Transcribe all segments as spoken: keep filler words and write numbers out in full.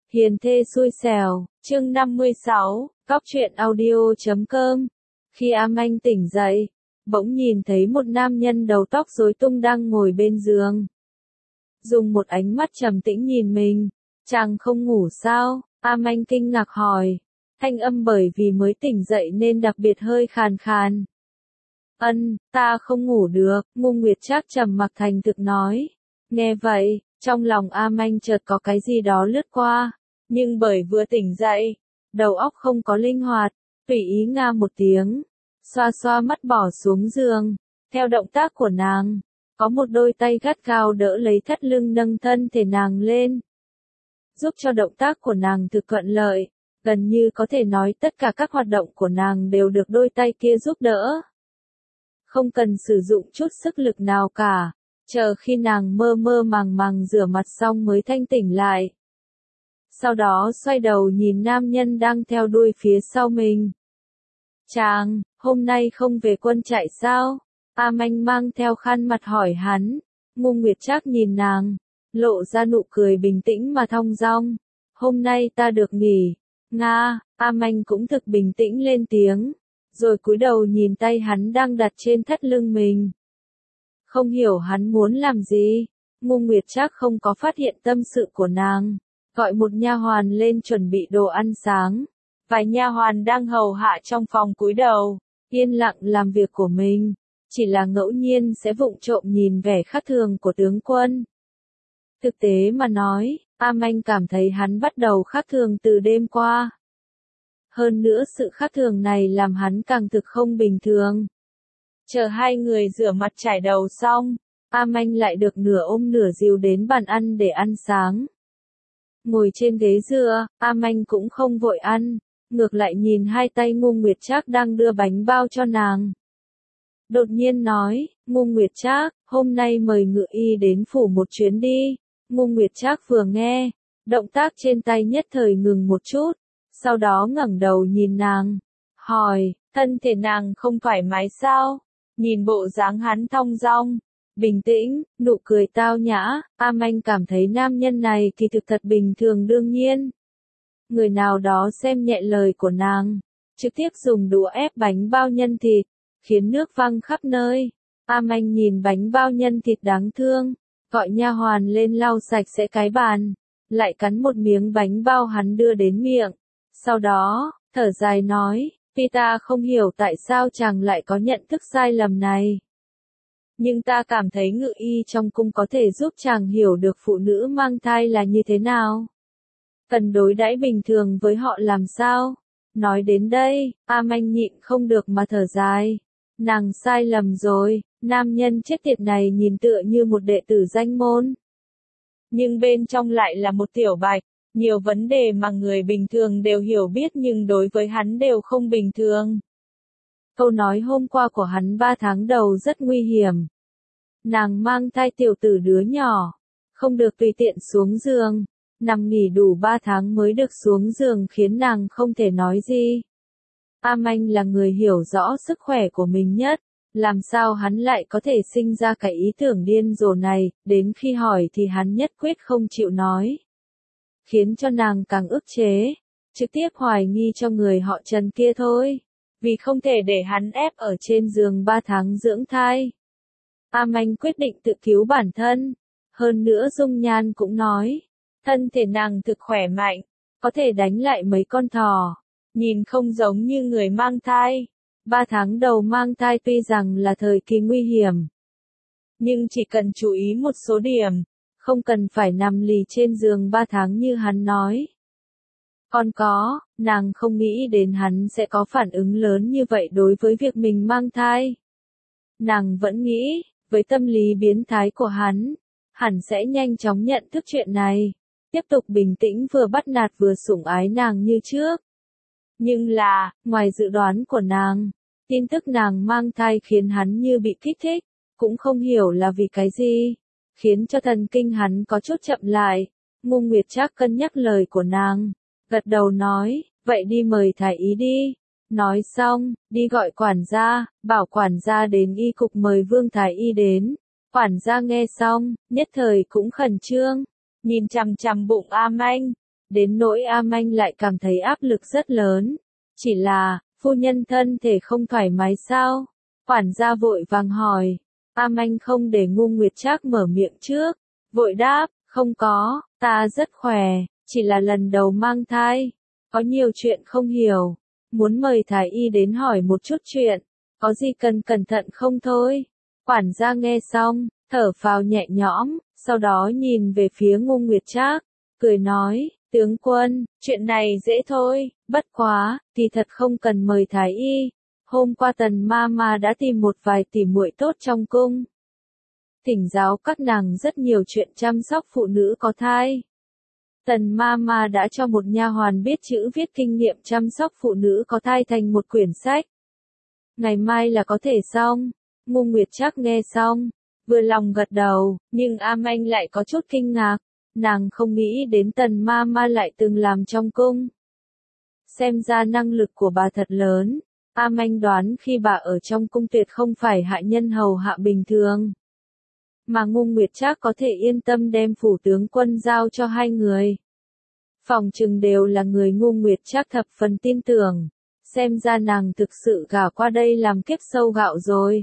Hiền thê xui xẻo, chương năm mươi sáu, Cóc truyện audio chấm com. Khi A Manh tỉnh dậy, bỗng nhìn thấy một nam nhân đầu tóc rối tung đang ngồi bên giường. Dùng một ánh mắt trầm tĩnh nhìn mình, chàng không ngủ sao? A Manh kinh ngạc hỏi, thanh âm bởi vì mới tỉnh dậy nên đặc biệt hơi khàn khàn. Ân, ta không ngủ được, Ngu Nguyệt Trác trầm mặc thành thực nói. Nghe vậy, trong lòng A Manh chợt có cái gì đó lướt qua, nhưng bởi vừa tỉnh dậy, đầu óc không có linh hoạt, tùy ý nga một tiếng, xoa xoa mắt bỏ xuống giường. Theo động tác của nàng, có một đôi tay gắt gao đỡ lấy thắt lưng nâng thân thể nàng lên, giúp cho động tác của nàng thực thuận lợi, gần như có thể nói tất cả các hoạt động của nàng đều được đôi tay kia giúp đỡ. Không cần sử dụng chút sức lực nào cả, chờ khi nàng mơ mơ màng màng rửa mặt xong mới thanh tỉnh lại. Sau đó xoay đầu nhìn nam nhân đang theo đuôi phía sau mình. Chàng, hôm nay không về quân trại sao? A Manh mang theo khăn mặt hỏi hắn. Ngu Nguyệt Trác nhìn nàng, lộ ra nụ cười bình tĩnh mà thong dong. Hôm nay ta được nghỉ. Nga, A Manh cũng thực bình tĩnh lên tiếng, rồi cúi đầu nhìn tay hắn đang đặt trên thắt lưng mình. Không hiểu hắn muốn làm gì. Ngu Nguyệt Trác không có phát hiện tâm sự của nàng, gọi một nha hoàn lên chuẩn bị đồ ăn sáng. Vài nha hoàn đang hầu hạ trong phòng cúi đầu, yên lặng làm việc của mình, chỉ là ngẫu nhiên sẽ vụng trộm nhìn vẻ khác thường của tướng quân. Thực tế mà nói, A Manh cảm thấy hắn bắt đầu khác thường từ đêm qua. Hơn nữa sự khác thường này làm hắn càng thực không bình thường. Chờ hai người rửa mặt chải đầu xong, A Manh lại được nửa ôm nửa dìu đến bàn ăn để ăn sáng. Ngồi trên ghế dựa, A Manh cũng không vội ăn, ngược lại nhìn hai tay Ngu Nguyệt Trác đang đưa bánh bao cho nàng. Đột nhiên nói, Ngu Nguyệt Trác, hôm nay mời ngự y đến phủ một chuyến đi. Ngu Nguyệt Trác vừa nghe, động tác trên tay nhất thời ngừng một chút, sau đó ngẩng đầu nhìn nàng, hỏi, thân thể nàng không thoải mái sao? Nhìn bộ dáng hắn thong dong, bình tĩnh, nụ cười tao nhã, A Manh cảm thấy nam nhân này kỳ thực thật bình thường đương nhiên. Người nào đó xem nhẹ lời của nàng, trực tiếp dùng đũa ép bánh bao nhân thịt, khiến nước văng khắp nơi. A Manh nhìn bánh bao nhân thịt đáng thương, gọi nha hoàn lên lau sạch sẽ cái bàn, lại cắn một miếng bánh bao hắn đưa đến miệng. Sau đó, thở dài nói, vì ta không hiểu tại sao chàng lại có nhận thức sai lầm này. Nhưng ta cảm thấy ngự y trong cung có thể giúp chàng hiểu được phụ nữ mang thai là như thế nào. Cần đối đãi bình thường với họ làm sao. Nói đến đây, A Manh nhịn không được mà thở dài. Nàng sai lầm rồi, nam nhân chết tiệt này nhìn tựa như một đệ tử danh môn. Nhưng bên trong lại là một tiểu bạch, nhiều vấn đề mà người bình thường đều hiểu biết nhưng đối với hắn đều không bình thường. Câu nói hôm qua của hắn ba tháng đầu rất nguy hiểm. Nàng mang thai tiểu tử đứa nhỏ, không được tùy tiện xuống giường, nằm nghỉ đủ ba tháng mới được xuống giường khiến nàng không thể nói gì. A Manh là người hiểu rõ sức khỏe của mình nhất, làm sao hắn lại có thể sinh ra cái ý tưởng điên rồ này, đến khi hỏi thì hắn nhất quyết không chịu nói. Khiến cho nàng càng ức chế, trực tiếp hoài nghi cho người họ Trần kia thôi, vì không thể để hắn ép ở trên giường ba tháng dưỡng thai. A Manh quyết định tự cứu bản thân, hơn nữa dung nhan cũng nói, thân thể nàng thực khỏe mạnh, có thể đánh lại mấy con thỏ, nhìn không giống như người mang thai. Ba tháng đầu mang thai tuy rằng là thời kỳ nguy hiểm, nhưng chỉ cần chú ý một số điểm, không cần phải nằm lì trên giường ba tháng như hắn nói. Còn có, nàng không nghĩ đến hắn sẽ có phản ứng lớn như vậy đối với việc mình mang thai. Nàng vẫn nghĩ, với tâm lý biến thái của hắn, hẳn sẽ nhanh chóng nhận thức chuyện này, tiếp tục bình tĩnh vừa bắt nạt vừa sủng ái nàng như trước. Nhưng là, ngoài dự đoán của nàng, tin tức nàng mang thai khiến hắn như bị kích thích, cũng không hiểu là vì cái gì, khiến cho thần kinh hắn có chút chậm lại. Ngu Nguyệt Trác cân nhắc lời của nàng, gật đầu nói, vậy đi mời thái y đi. Nói xong, đi gọi quản gia, bảo quản gia đến y cục mời Vương thái y đến. Quản gia nghe xong, nhất thời cũng khẩn trương, nhìn chằm chằm bụng A Manh, đến nỗi A Manh lại cảm thấy áp lực rất lớn. Chỉ là, phu nhân thân thể không thoải mái sao? Quản gia vội vàng hỏi. A Manh không để Ngô Nguyệt Trác mở miệng trước, vội đáp, không có, ta rất khỏe, chỉ là lần đầu mang thai, có nhiều chuyện không hiểu, muốn mời thái y đến hỏi một chút chuyện, có gì cần cẩn thận không thôi. Quản gia nghe xong, thở phào nhẹ nhõm, sau đó nhìn về phía Ngô Nguyệt Trác, cười nói, tướng quân, chuyện này dễ thôi, bất quá, thì thật không cần mời thái y. Hôm qua Tần ma ma đã tìm một vài tỉ muội tốt trong cung, thỉnh giáo các nàng rất nhiều chuyện chăm sóc phụ nữ có thai. Tần ma ma đã cho một nha hoàn biết chữ viết kinh nghiệm chăm sóc phụ nữ có thai thành một quyển sách. Ngày mai là có thể xong. Ngô Nguyệt Trác nghe xong, vừa lòng gật đầu, nhưng A Manh lại có chút kinh ngạc, nàng không nghĩ đến Tần ma ma lại từng làm trong cung. Xem ra năng lực của bà thật lớn. A Manh đoán khi bà ở trong cung tuyệt không phải hạ nhân hầu hạ bình thường, mà Ngô Nguyệt Trác có thể yên tâm đem phủ tướng quân giao cho hai người. Phòng trừng đều là người Ngô Nguyệt Trác thập phần tin tưởng, xem ra nàng thực sự gả qua đây làm kiếp sâu gạo rồi.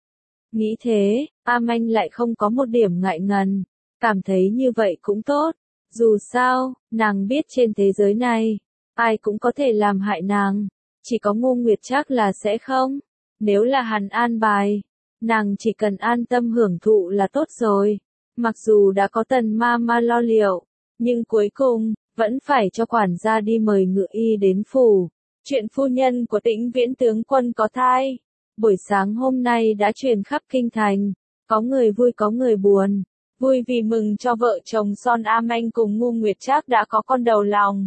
Nghĩ thế, A Manh lại không có một điểm ngại ngần, cảm thấy như vậy cũng tốt, dù sao, nàng biết trên thế giới này, ai cũng có thể làm hại nàng. Chỉ có Ngô Nguyệt Trác là sẽ không. Nếu là hắn an bài, nàng chỉ cần an tâm hưởng thụ là tốt rồi. Mặc dù đã có Tần ma ma lo liệu, nhưng cuối cùng, vẫn phải cho quản gia đi mời ngự y đến phủ. Chuyện phu nhân của Tĩnh Viễn tướng quân có thai, buổi sáng hôm nay đã truyền khắp kinh thành. Có người vui có người buồn. Vui vì mừng cho vợ chồng son A Manh cùng Ngô Nguyệt Trác đã có con đầu lòng.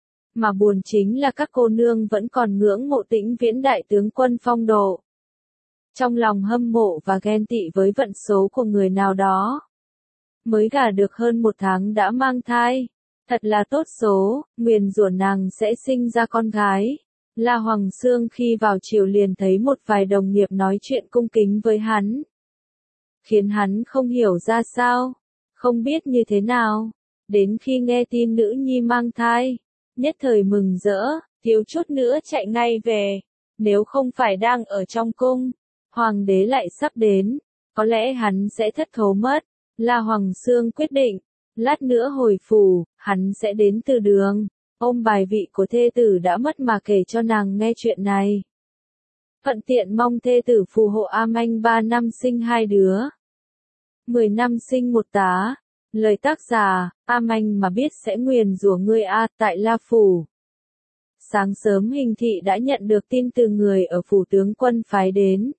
Mà buồn chính là các cô nương vẫn còn ngưỡng mộ Tĩnh Viễn đại tướng quân phong độ. Trong lòng hâm mộ và ghen tị với vận số của người nào đó. Mới gả được hơn một tháng đã mang thai. Thật là tốt số, nguyền rủa nàng sẽ sinh ra con gái. La Hoàng Xương khi vào triều liền thấy một vài đồng nghiệp nói chuyện cung kính với hắn. Khiến hắn không hiểu ra sao, không biết như thế nào. Đến khi nghe tin nữ nhi mang thai, nhất thời mừng rỡ, thiếu chút nữa chạy ngay về. Nếu không phải đang ở trong cung, hoàng đế lại sắp đến, có lẽ hắn sẽ thất thố mất. La Hoàng Xương quyết định, lát nữa hồi phủ, hắn sẽ đến từ đường, ôm bài vị của thê tử đã mất mà kể cho nàng nghe chuyện này. Thuận tiện mong thê tử phù hộ A Manh ba năm sinh hai đứa, mười năm sinh một tá. Lời tác giả, A Manh mà biết sẽ nguyền rủa ngươi a tại La Phủ. Sáng sớm Hình thị đã nhận được tin từ người ở phủ tướng quân phái đến.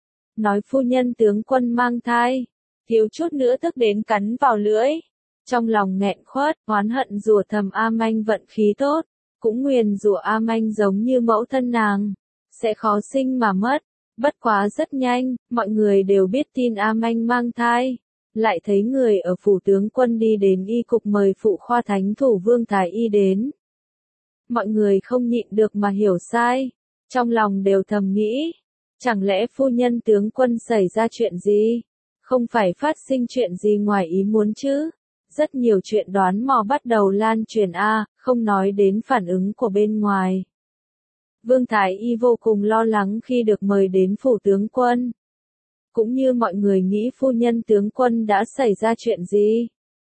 Nói phu nhân tướng quân mang thai, thiếu chút nữa tức đến cắn vào lưỡi. Trong lòng nghẹn khuất, oán hận rủa thầm A Manh vận khí tốt, cũng nguyền rủa A Manh giống như mẫu thân nàng, sẽ khó sinh mà mất. Bất quá rất nhanh, mọi người đều biết tin A Manh mang thai. Lại thấy người ở phủ tướng quân đi đến y cục mời phụ khoa thánh thủ Vương Thái Y đến. Mọi người không nhịn được mà hiểu sai, trong lòng đều thầm nghĩ, chẳng lẽ phu nhân tướng quân xảy ra chuyện gì? Không phải phát sinh chuyện gì ngoài ý muốn chứ? Rất nhiều chuyện đoán mò bắt đầu lan truyền a, không nói đến phản ứng của bên ngoài. Vương Thái Y vô cùng lo lắng khi được mời đến phủ tướng quân. Cũng như mọi người nghĩ phu nhân tướng quân đã xảy ra chuyện gì.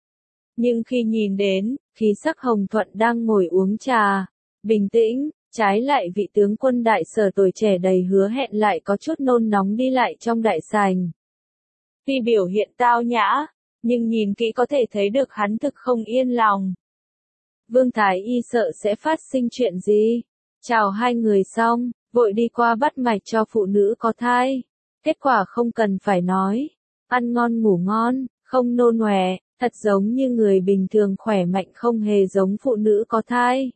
Nhưng khi nhìn đến, khí sắc Hồng Thuận đang ngồi uống trà, bình tĩnh, trái lại vị tướng quân đại sở tuổi trẻ đầy hứa hẹn lại có chút nôn nóng đi lại trong đại sảnh. Tuy biểu hiện tao nhã, nhưng nhìn kỹ có thể thấy được hắn thực không yên lòng. Vương Thái Y sợ sẽ phát sinh chuyện gì. Chào hai người xong, vội đi qua bắt mạch cho phụ nữ có thai. Kết quả không cần phải nói, ăn ngon ngủ ngon, không nôn ọe, thật giống như người bình thường khỏe mạnh không hề giống phụ nữ có thai.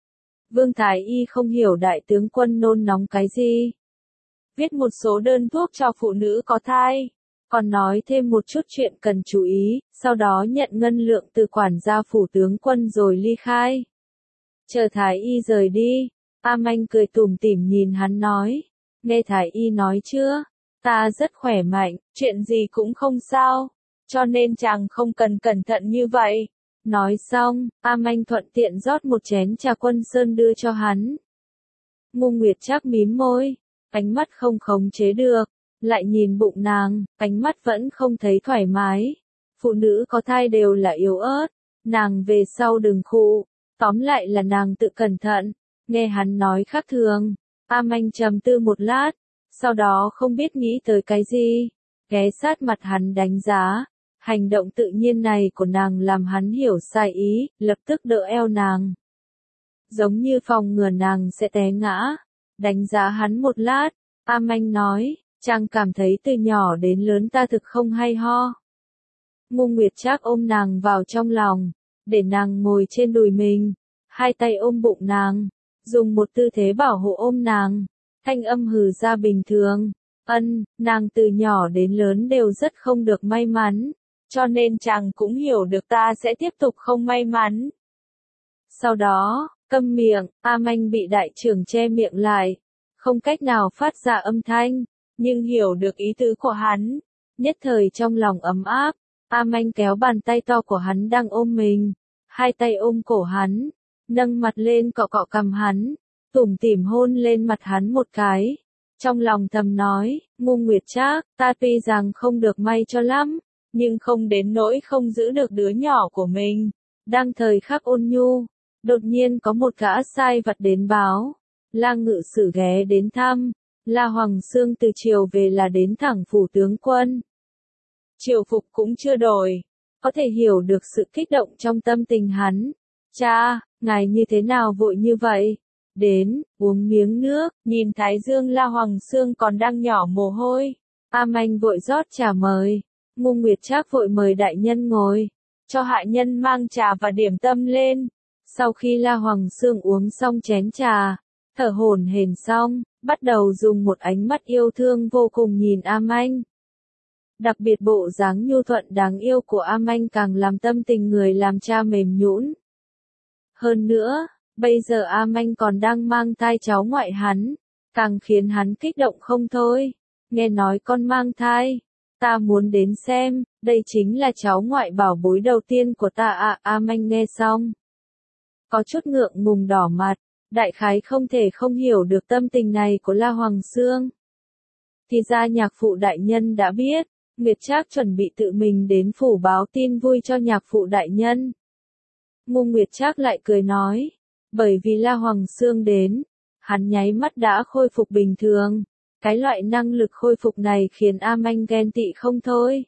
Vương Thái Y không hiểu đại tướng quân nôn nóng cái gì. Viết một số đơn thuốc cho phụ nữ có thai, còn nói thêm một chút chuyện cần chú ý, sau đó nhận ngân lượng từ quản gia phủ tướng quân rồi ly khai. Chờ Thái Y rời đi, A Manh cười tủm tỉm nhìn hắn nói, nghe Thái Y nói chưa? Ta rất khỏe mạnh, chuyện gì cũng không sao, cho nên chàng không cần cẩn thận như vậy. Nói xong, A Manh thuận tiện rót một chén trà Quân Sơn đưa cho hắn. Ngô Nguyệt Trác mím môi, ánh mắt không khống chế được, lại nhìn bụng nàng, ánh mắt vẫn không thấy thoải mái. Phụ nữ có thai đều là yếu ớt, nàng về sau đừng khụ, tóm lại là nàng tự cẩn thận. Nghe hắn nói khác thường, A Manh trầm tư một lát, sau đó không biết nghĩ tới cái gì, ghé sát mặt hắn đánh giá. Hành động tự nhiên này của nàng làm hắn hiểu sai ý, lập tức đỡ eo nàng. Giống như phòng ngừa nàng sẽ té ngã. Đánh giá hắn một lát, A Manh nói, chàng cảm thấy từ nhỏ đến lớn ta thực không hay ho. Ngô Nguyệt Trác ôm nàng vào trong lòng, để nàng ngồi trên đùi mình, hai tay ôm bụng nàng, dùng một tư thế bảo hộ ôm nàng, thanh âm hừ ra bình thường. Ân, nàng từ nhỏ đến lớn đều rất không được may mắn, cho nên chàng cũng hiểu được ta sẽ tiếp tục không may mắn. Sau đó, câm miệng, A Manh bị đại trưởng che miệng lại, không cách nào phát ra âm thanh, nhưng hiểu được ý tứ của hắn, nhất thời trong lòng ấm áp. A Manh kéo bàn tay to của hắn đang ôm mình, hai tay ôm cổ hắn, nâng mặt lên cọ cọ cằm hắn, tủm tỉm hôn lên mặt hắn một cái. Trong lòng thầm nói, Ngô Nguyệt Trác, ta tuy rằng không được may cho lắm, nhưng không đến nỗi không giữ được đứa nhỏ của mình. Đang thời khắc ôn nhu, đột nhiên có một gã sai vặt đến báo. La Ngự Sử ghé đến thăm, La Hoàng Xương từ chiều về là đến thẳng phủ tướng quân. Triều phục cũng chưa đổi, có thể hiểu được sự kích động trong tâm tình hắn. Cha, ngài như thế nào vội như vậy? Đến, uống miếng nước, nhìn Thái Dương La Hoàng Xương còn đang nhỏ mồ hôi. A Manh vội rót trà mời. Ngô Nguyệt Trác vội mời đại nhân ngồi, cho hạ nhân mang trà và điểm tâm lên. Sau khi La Hoàng Xương uống xong chén trà, thở hổn hển xong, bắt đầu dùng một ánh mắt yêu thương vô cùng nhìn A Manh. Đặc biệt bộ dáng nhu thuận đáng yêu của A Manh càng làm tâm tình người làm cha mềm nhũn. Hơn nữa, bây giờ A Manh còn đang mang thai cháu ngoại hắn, càng khiến hắn kích động không thôi. Nghe nói con mang thai, ta muốn đến xem, đây chính là cháu ngoại bảo bối đầu tiên của ta à. A Manh nghe xong, có chút ngượng ngùng đỏ mặt, đại khái không thể không hiểu được tâm tình này của La Hoàng Xương. Thì ra nhạc phụ đại nhân đã biết, Nguyệt Trác chuẩn bị tự mình đến phủ báo tin vui cho nhạc phụ đại nhân. Ngô Nguyệt Trác lại cười nói, bởi vì La Hoàng Xương đến, hắn nháy mắt đã khôi phục bình thường. Cái loại năng lực khôi phục này khiến A Manh ghen tị không thôi.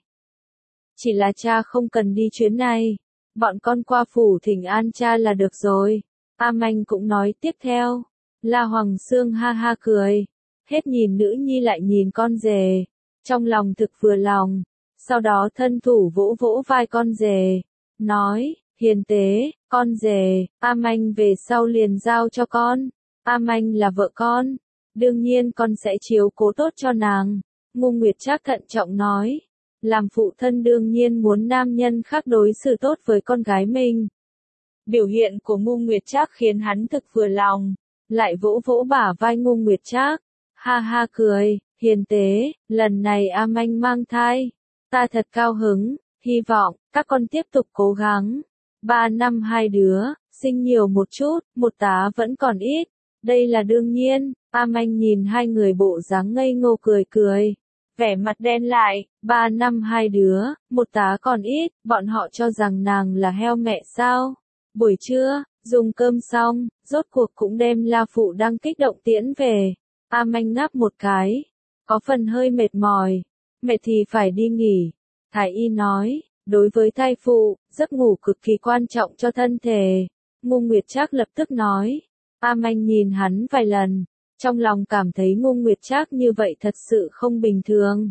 Chỉ là cha không cần đi chuyến này, bọn con qua phủ thỉnh an cha là được rồi. A Manh cũng nói tiếp theo. La Hoàng Xương ha ha cười, hết nhìn nữ nhi lại nhìn con rể, trong lòng thực vừa lòng. Sau đó thân thủ vỗ vỗ vai con rể, nói, hiền tế, con rể, A Manh về sau liền giao cho con. A Manh là vợ con, đương nhiên con sẽ chiếu cố tốt cho nàng. Ngô Nguyệt Trác thận trọng nói, làm phụ thân đương nhiên muốn nam nhân khác đối xử tốt với con gái mình. Biểu hiện của Ngô Nguyệt Trác khiến hắn thực vừa lòng, lại vỗ vỗ bả vai Ngô Nguyệt Trác, ha ha cười, hiền tế, lần này A Manh mang thai, ta thật cao hứng, hy vọng các con tiếp tục cố gắng. Ba năm hai đứa, sinh nhiều một chút, một tá vẫn còn ít, đây là đương nhiên. A Manh nhìn hai người bộ dáng ngây ngô cười cười, vẻ mặt đen lại. Ba năm hai đứa, một tá còn ít, bọn họ cho rằng nàng là heo mẹ sao? Buổi trưa, dùng cơm xong, rốt cuộc cũng đem La phụ đang kích động tiễn về. A Manh ngáp một cái, có phần hơi mệt mỏi, mệt thì phải đi nghỉ. Thái y nói, đối với thai phụ, giấc ngủ cực kỳ quan trọng cho thân thể. Ngô Nguyệt Trác lập tức nói. A Manh nhìn hắn vài lần, trong lòng cảm thấy Ngô Nguyệt Trác như vậy thật sự không bình thường.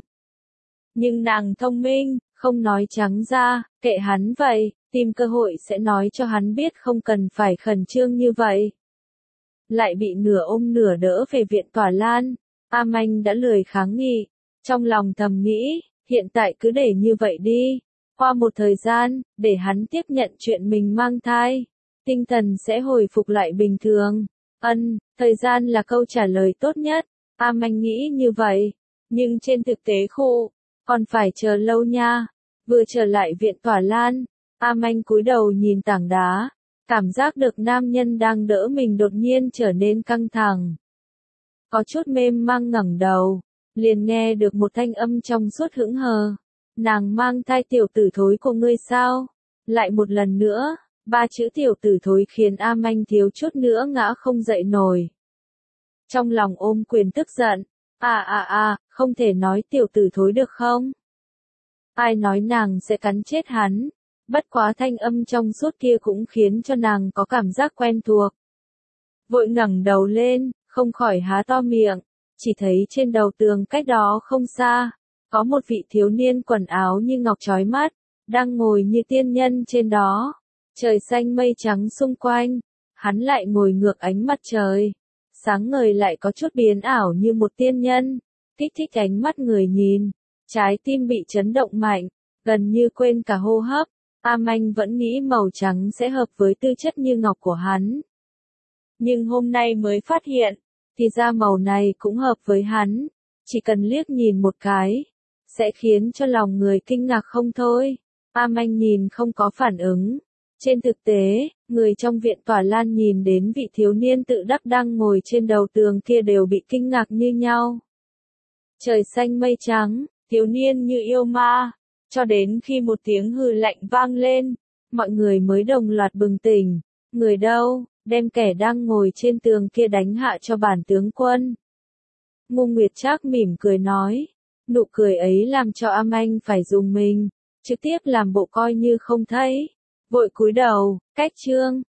Nhưng nàng thông minh, không nói trắng ra, kệ hắn vậy, tìm cơ hội sẽ nói cho hắn biết không cần phải khẩn trương như vậy. Lại bị nửa ôm nửa đỡ về viện tòa Lan, A Manh đã lười kháng nghị, trong lòng thầm nghĩ, hiện tại cứ để như vậy đi, qua một thời gian, để hắn tiếp nhận chuyện mình mang thai, tinh thần sẽ hồi phục lại bình thường. Ân, thời gian là câu trả lời tốt nhất, A Manh nghĩ như vậy, nhưng trên thực tế khô, còn phải chờ lâu nha. Vừa trở lại viện tòa Lan, A Manh cúi đầu nhìn tảng đá, cảm giác được nam nhân đang đỡ mình đột nhiên trở nên căng thẳng. Có chút mềm mang ngẩng đầu, liền nghe được một thanh âm trong suốt hững hờ. Nàng mang thai tiểu tử thối của ngươi sao? Lại một lần nữa, ba chữ tiểu tử thối khiến A Manh thiếu chút nữa ngã không dậy nổi. Trong lòng ôm quyền tức giận, à à à, không thể nói tiểu tử thối được không? Ai nói nàng sẽ cắn chết hắn, bất quá thanh âm trong suốt kia cũng khiến cho nàng có cảm giác quen thuộc. Vội ngẩng đầu lên, không khỏi há to miệng, chỉ thấy trên đầu tường cách đó không xa, có một vị thiếu niên quần áo như ngọc chói mắt, đang ngồi như tiên nhân trên đó. Trời xanh mây trắng xung quanh, hắn lại ngồi ngược ánh mặt trời, sáng ngời lại có chút biến ảo như một tiên nhân, kích thích ánh mắt người nhìn, trái tim bị chấn động mạnh, gần như quên cả hô hấp. A Manh vẫn nghĩ màu trắng sẽ hợp với tư chất như ngọc của hắn. Nhưng hôm nay mới phát hiện, thì ra màu này cũng hợp với hắn, chỉ cần liếc nhìn một cái, sẽ khiến cho lòng người kinh ngạc không thôi. A Manh nhìn không có phản ứng. Trên thực tế, người trong viện tòa lan nhìn đến vị thiếu niên tự đắc đang ngồi trên đầu tường kia đều bị kinh ngạc như nhau. Trời xanh mây trắng, thiếu niên như yêu ma, cho đến khi một tiếng hừ lạnh vang lên, mọi người mới đồng loạt bừng tỉnh. Người đâu, đem kẻ đang ngồi trên tường kia đánh hạ cho bản tướng quân. Ngô Nguyệt Trác mỉm cười nói, nụ cười ấy làm cho A Manh phải rùng mình, trực tiếp làm bộ coi như không thấy, vội cúi đầu, cách chương.